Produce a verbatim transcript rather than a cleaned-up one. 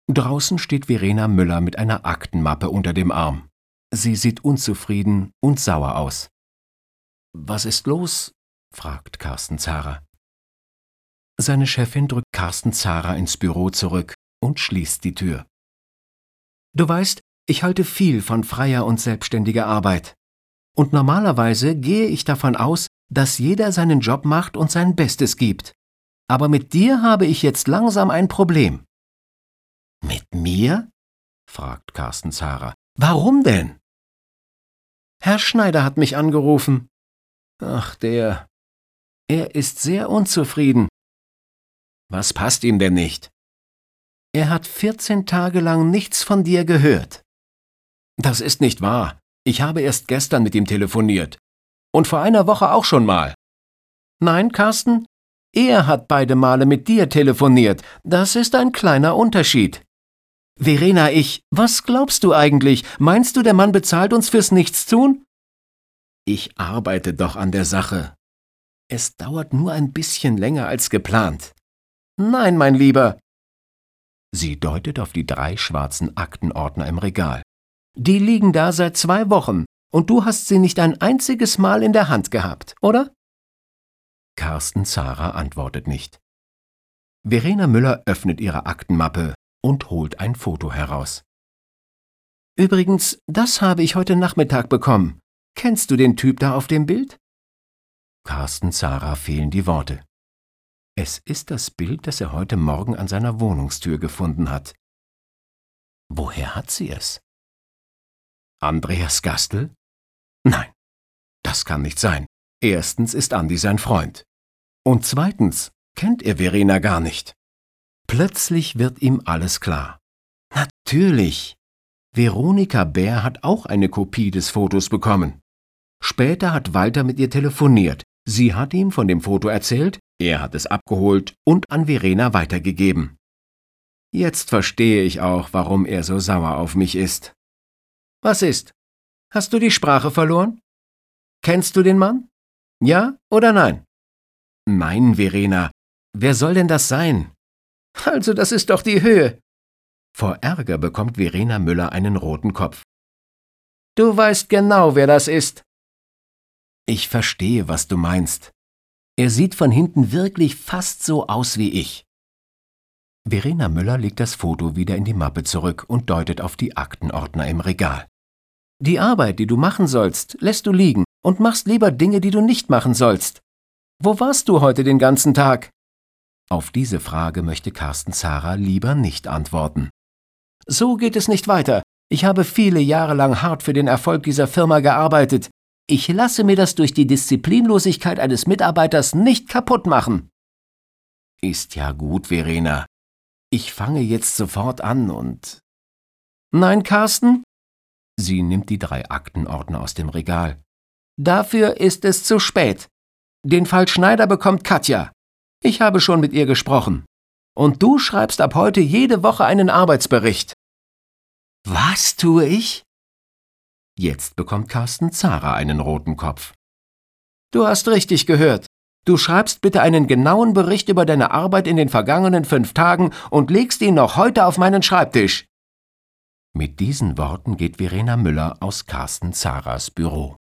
Draußen steht Verena Müller mit einer Aktenmappe unter dem Arm. Sie sieht unzufrieden und sauer aus. »Was ist los?« fragt Carsten Zahrer. Seine Chefin drückt Carsten Zahrer ins Büro zurück und schließt die Tür. »Du weißt, ich halte viel von freier und selbstständiger Arbeit. Und normalerweise gehe ich davon aus, dass jeder seinen Job macht und sein Bestes gibt. Aber mit dir habe ich jetzt langsam ein Problem.« »Mit mir?« fragt Carsten Zahrer. »Warum denn?« »Herr Schneider hat mich angerufen.« »Ach, der. Er ist sehr unzufrieden.« »Was passt ihm denn nicht?« »Er hat vierzehn Tage lang nichts von dir gehört.« »Das ist nicht wahr. Ich habe erst gestern mit ihm telefoniert. Und vor einer Woche auch schon mal.« »Nein, Carsten, er hat beide Male mit dir telefoniert. Das ist ein kleiner Unterschied.« »Verena, ich, was glaubst du eigentlich? Meinst du, der Mann bezahlt uns fürs Nichtstun?« »Ich arbeite doch an der Sache. Es dauert nur ein bisschen länger als geplant.« »Nein, mein Lieber.« Sie deutet auf die drei schwarzen Aktenordner im Regal. »Die liegen da seit zwei Wochen und du hast sie nicht ein einziges Mal in der Hand gehabt, oder?« Carsten Zahrer antwortet nicht. Verena Müller öffnet ihre Aktenmappe und holt ein Foto heraus. »Übrigens, das habe ich heute Nachmittag bekommen. Kennst du den Typ da auf dem Bild?« Carsten Zahrer fehlen die Worte. Es ist das Bild, das er heute Morgen an seiner Wohnungstür gefunden hat. Woher hat sie es? Andreas Gastl? Nein, das kann nicht sein. Erstens ist Andi sein Freund. Und zweitens kennt er Verena gar nicht. Plötzlich wird ihm alles klar. Natürlich! Veronika Bär hat auch eine Kopie des Fotos bekommen. Später hat Walter mit ihr telefoniert. Sie hat ihm von dem Foto erzählt, er hat es abgeholt und an Verena weitergegeben. Jetzt verstehe ich auch, warum er so sauer auf mich ist. Was ist? Hast du die Sprache verloren? Kennst du den Mann? Ja oder nein? Nein, Verena. Wer soll denn das sein? Also, das ist doch die Höhe. Vor Ärger bekommt Verena Müller einen roten Kopf. Du weißt genau, wer das ist. Ich verstehe, was du meinst. Er sieht von hinten wirklich fast so aus wie ich. Verena Müller legt das Foto wieder in die Mappe zurück und deutet auf die Aktenordner im Regal. Die Arbeit, die du machen sollst, lässt du liegen und machst lieber Dinge, die du nicht machen sollst. Wo warst du heute den ganzen Tag? Auf diese Frage möchte Carsten Zahrer lieber nicht antworten. So geht es nicht weiter. Ich habe viele Jahre lang hart für den Erfolg dieser Firma gearbeitet. Ich lasse mir das durch die Disziplinlosigkeit eines Mitarbeiters nicht kaputt machen. Ist ja gut, Verena. Ich fange jetzt sofort an und... Nein, Carsten? Sie nimmt die drei Aktenordner aus dem Regal. Dafür ist es zu spät. Den Fall Schneider bekommt Katja. Ich habe schon mit ihr gesprochen. Und du schreibst ab heute jede Woche einen Arbeitsbericht. Was tue ich? Jetzt bekommt Carsten Zahrer einen roten Kopf. Du hast richtig gehört. Du schreibst bitte einen genauen Bericht über deine Arbeit in den vergangenen fünf Tagen und legst ihn noch heute auf meinen Schreibtisch. Mit diesen Worten geht Verena Müller aus Carsten Zahrers Büro.